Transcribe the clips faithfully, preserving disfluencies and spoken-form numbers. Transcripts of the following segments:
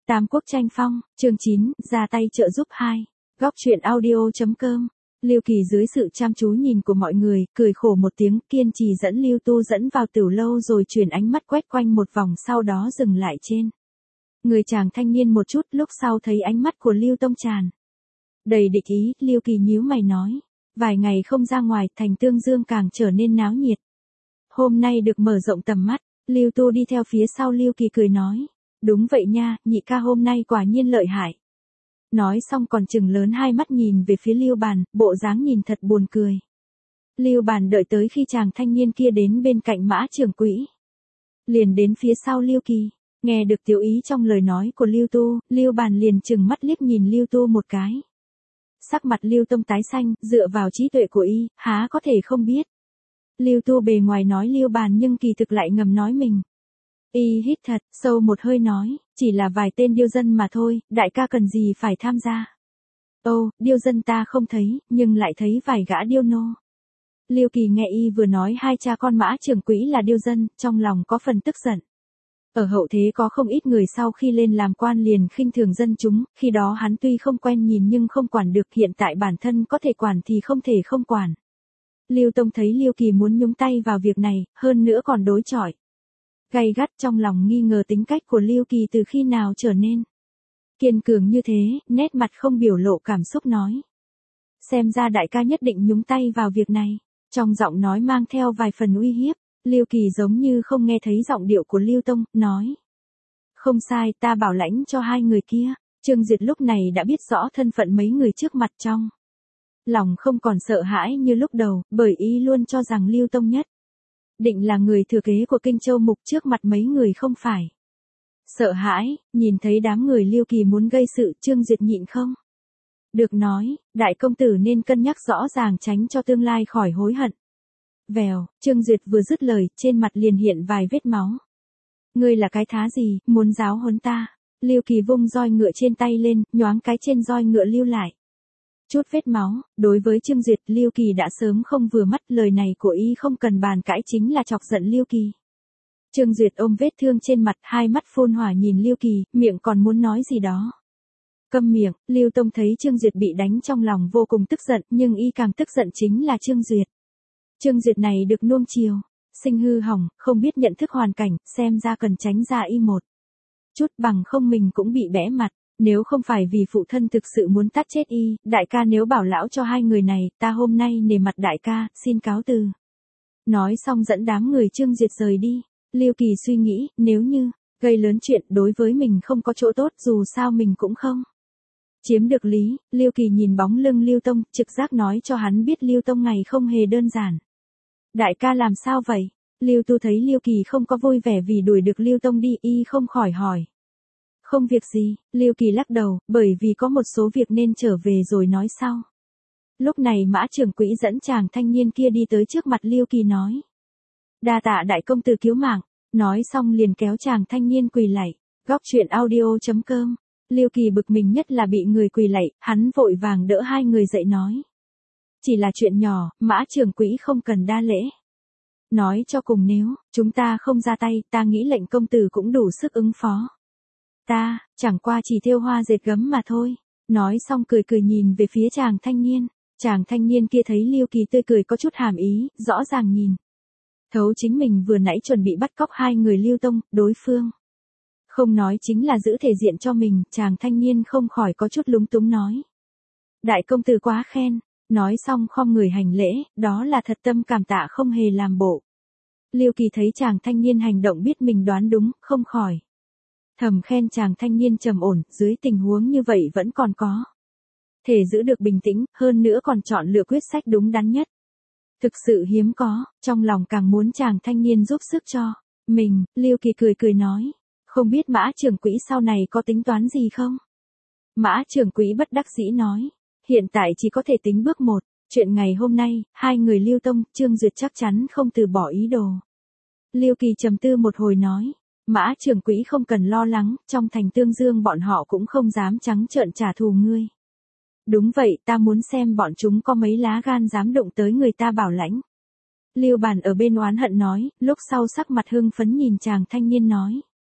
Tam Quốc tranh phong, chương chín, ra tay trợ giúp hai. Góc truyện audio.com. Lưu Kỳ dưới sự chăm chú nhìn của mọi người, cười khổ một tiếng, kiên trì dẫn Lưu Tu dẫn vào tiểu lâu rồi chuyển ánh mắt quét quanh một vòng, sau đó dừng lại trên người chàng thanh niên một chút, lúc sau thấy ánh mắt của Lưu Tông tràn đầy địch ý, Lưu Kỳ nhíu mày nói, vài ngày không ra ngoài, thành Tương Dương càng trở nên náo nhiệt. Hôm nay được mở rộng tầm mắt, Lưu Tu đi theo phía sau Lưu Kỳ cười nói, đúng vậy nha, nhị ca hôm nay quả nhiên lợi hại. Nói xong còn chừng lớn hai mắt nhìn về phía Lưu Bàn, bộ dáng nhìn thật buồn cười. Lưu Bàn đợi tới khi chàng thanh niên kia đến bên cạnh Mã Trường Quỹ, liền đến phía sau Lưu Kỳ, nghe được tiểu ý trong lời nói của Lưu Tu, Lưu Bàn liền chừng mắt liếc nhìn Lưu Tu một cái. Sắc mặt Lưu Tông tái xanh, dựa vào trí tuệ của y, há có thể không biết. Lưu Tu bề ngoài nói Lưu Bàn nhưng kỳ thực lại ngầm nói mình. Y hít thật sâu một hơi nói, chỉ là vài tên điêu dân mà thôi, đại ca cần gì phải tham gia. Ồ, điêu dân ta không thấy, nhưng lại thấy vài gã điêu nô. Lưu Kỳ nghe y vừa nói hai cha con Mã Trường Quỹ là điêu dân, trong lòng có phần tức giận. Ở hậu thế có không ít người sau khi lên làm quan liền khinh thường dân chúng, khi đó hắn tuy không quen nhìn nhưng không quản được, hiện tại bản thân có thể quản thì không thể không quản. Lưu Tông thấy Lưu Kỳ muốn nhúng tay vào việc này, hơn nữa còn đối chọi gay gắt, trong lòng nghi ngờ tính cách của Lưu Kỳ từ khi nào trở nên kiên cường như thế, nét mặt không biểu lộ cảm xúc nói. Xem ra đại ca nhất định nhúng tay vào việc này, trong giọng nói mang theo vài phần uy hiếp. Lưu Kỳ giống như không nghe thấy giọng điệu của Lưu Tông, nói. Không sai, ta bảo lãnh cho hai người kia. Trương Duyệt lúc này đã biết rõ thân phận mấy người trước mặt, trong lòng không còn sợ hãi như lúc đầu, bởi y luôn cho rằng Lưu Tông nhất định là người thừa kế của Kinh Châu Mục, trước mặt mấy người không phải sợ hãi. Nhìn thấy đám người Lưu Kỳ muốn gây sự, Trương Duyệt nhịn không được nói, đại công tử nên cân nhắc rõ ràng, tránh cho tương lai khỏi hối hận. Vèo, Trương Duyệt vừa dứt lời, trên mặt liền hiện vài vết máu. Ngươi là cái thá gì, muốn giáo huấn ta? Lưu Kỳ vung roi ngựa trên tay lên, nhoáng cái trên roi ngựa lưu lại chút vết máu. Đối với Trương Duyệt, Lưu Kỳ đã sớm không vừa mắt, lời này của y không cần bàn cãi chính là chọc giận Lưu Kỳ. Trương Duyệt ôm vết thương trên mặt, hai mắt phun hỏa nhìn Lưu Kỳ, miệng còn muốn nói gì đó. Câm miệng. Lưu Tông thấy Trương Duyệt bị đánh trong lòng vô cùng tức giận, nhưng y càng tức giận chính là Trương Duyệt. Trương Duyệt này được nuông chiều, sinh hư hỏng, không biết nhận thức hoàn cảnh, xem ra cần tránh ra y một chút, bằng không mình cũng bị bẽ mặt. Nếu không phải vì phụ thân thực sự muốn tát chết y, đại ca nếu bảo lão cho hai người này, ta hôm nay nể mặt đại ca, xin cáo từ. Nói xong dẫn đám người Trương Duyệt rời đi. Lưu Kỳ suy nghĩ, nếu như gây lớn chuyện đối với mình không có chỗ tốt, dù sao mình cũng không chiếm được lý. Lưu Kỳ nhìn bóng lưng Lưu Tông, trực giác nói cho hắn biết Lưu Tông ngày không hề đơn giản. Đại ca làm sao vậy? Lưu Tu thấy Lưu Kỳ không có vui vẻ vì đuổi được Lưu Tông đi, y không khỏi hỏi. Không việc gì, Lưu Kỳ lắc đầu, bởi vì có một số việc nên trở về rồi nói sau. Lúc này Mã Trường Quỹ dẫn chàng thanh niên kia đi tới trước mặt Lưu Kỳ nói. Đa tạ đại công tử cứu mạng, nói xong liền kéo chàng thanh niên quỳ lạy. Góc truyện audio.com. Lưu Kỳ bực mình nhất là bị người quỳ lạy, hắn vội vàng đỡ hai người dậy nói. Chỉ là chuyện nhỏ, Mã Trường Quỹ không cần đa lễ. Nói cho cùng nếu chúng ta không ra tay, ta nghĩ lệnh công tử cũng đủ sức ứng phó. Ta, chẳng qua chỉ thêu hoa dệt gấm mà thôi. Nói xong cười cười nhìn về phía chàng thanh niên. Chàng thanh niên kia thấy Lưu Kỳ tươi cười có chút hàm ý, rõ ràng nhìn thấu chính mình vừa nãy chuẩn bị bắt cóc hai người Lưu Tông, đối phương không nói chính là giữ thể diện cho mình. Chàng thanh niên không khỏi có chút lúng túng nói. Đại công tử quá khen. Nói xong khom người hành lễ, đó là thật tâm cảm tạ, không hề làm bộ. Lưu Kỳ thấy chàng thanh niên hành động biết mình đoán đúng, không khỏi thầm khen chàng thanh niên trầm ổn, dưới tình huống như vậy vẫn còn có thể giữ được bình tĩnh, hơn nữa còn chọn lựa quyết sách đúng đắn nhất. Thực sự hiếm có, trong lòng càng muốn chàng thanh niên giúp sức cho mình. Lưu Kỳ cười cười nói, không biết Mã Trường Quỹ sau này có tính toán gì không? Mã Trường Quỹ bất đắc dĩ nói, hiện tại chỉ có thể tính bước một, chuyện ngày hôm nay, hai người Lưu Tông, Trương Duyệt chắc chắn không từ bỏ ý đồ. Lưu Kỳ trầm tư một hồi nói, Mã Trường Quỹ không cần lo lắng, trong thành Tương Dương bọn họ cũng không dám trắng trợn trả thù ngươi. Đúng vậy, ta muốn xem bọn chúng có mấy lá gan dám đụng tới người ta bảo lãnh. Lưu Bàn ở bên oán hận nói, lúc sau sắc mặt hưng phấn nhìn chàng thanh niên nói.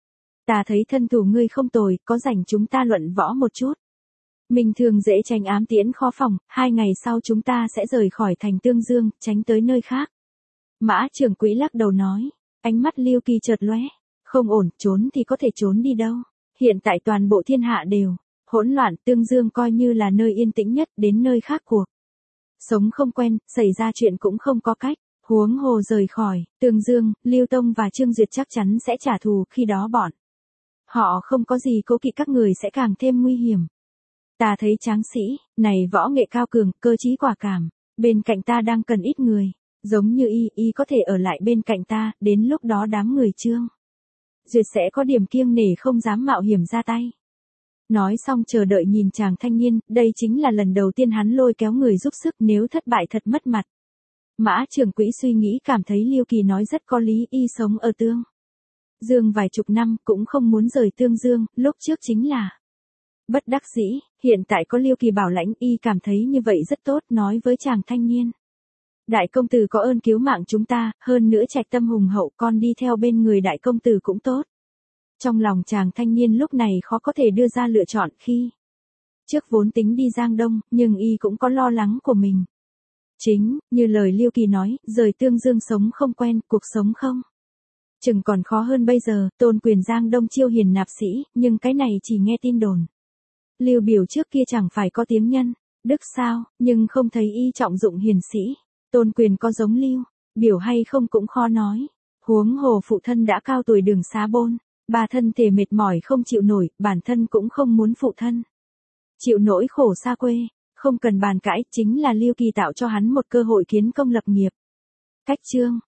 Ta thấy thân thủ ngươi không tồi, có rảnh chúng ta luận võ một chút. Mình thường dễ tránh ám tiễn khó phòng, hai ngày sau chúng ta sẽ rời khỏi thành Tương Dương, tránh tới nơi khác. Mã Trường Quỹ lắc đầu nói, ánh mắt Lưu Kỳ chợt lóe, không ổn, trốn thì có thể trốn đi đâu. Hiện tại toàn bộ thiên hạ đều hỗn loạn, Tương Dương coi như là nơi yên tĩnh nhất, đến nơi khác cuộc sống không quen, xảy ra chuyện cũng không có cách. Huống hồ rời khỏi Tương Dương, Lưu Tông và Trương Duyệt chắc chắn sẽ trả thù, khi đó bọn họ không có gì cố kỵ, các người sẽ càng thêm nguy hiểm. Ta thấy tráng sĩ này võ nghệ cao cường, cơ trí quả cảm, bên cạnh ta đang cần ít người, giống như y, y có thể ở lại bên cạnh ta, đến lúc đó đám người Trương Duyệt sẽ có điểm kiêng nể không dám mạo hiểm ra tay. Nói xong chờ đợi nhìn chàng thanh niên, đây chính là lần đầu tiên hắn lôi kéo người giúp sức, nếu thất bại thật mất mặt. Mã Trường Quỹ suy nghĩ cảm thấy Lưu Kỳ nói rất có lý, y sống ở Tương Dương vài chục năm cũng không muốn rời Tương Dương, lúc trước chính là bất đắc dĩ, hiện tại có Lưu Kỳ bảo lãnh, y cảm thấy như vậy rất tốt, nói với chàng thanh niên. Đại công tử có ơn cứu mạng chúng ta, hơn nữa trạch tâm hùng hậu, con đi theo bên người đại công tử cũng tốt. Trong lòng chàng thanh niên lúc này khó có thể đưa ra lựa chọn, khi trước vốn tính đi Giang Đông, nhưng y cũng có lo lắng của mình. Chính, như lời Lưu Kỳ nói, rời Tương Dương sống không quen, cuộc sống không chừng còn khó hơn bây giờ, tôn quyền Giang Đông chiêu hiền nạp sĩ, nhưng cái này chỉ nghe tin đồn. Lưu biểu trước kia chẳng phải có tiếng nhân đức sao, nhưng không thấy y trọng dụng hiền sĩ. Tôn quyền có giống Lưu biểu hay không cũng khó nói. Huống hồ phụ thân đã cao tuổi đường xá bôn, bà thân thể mệt mỏi không chịu nổi, bản thân cũng không muốn phụ thân chịu nỗi khổ xa quê. Không cần bàn cãi, chính là Lưu Kỳ tạo cho hắn một cơ hội kiến công lập nghiệp. Cách Trương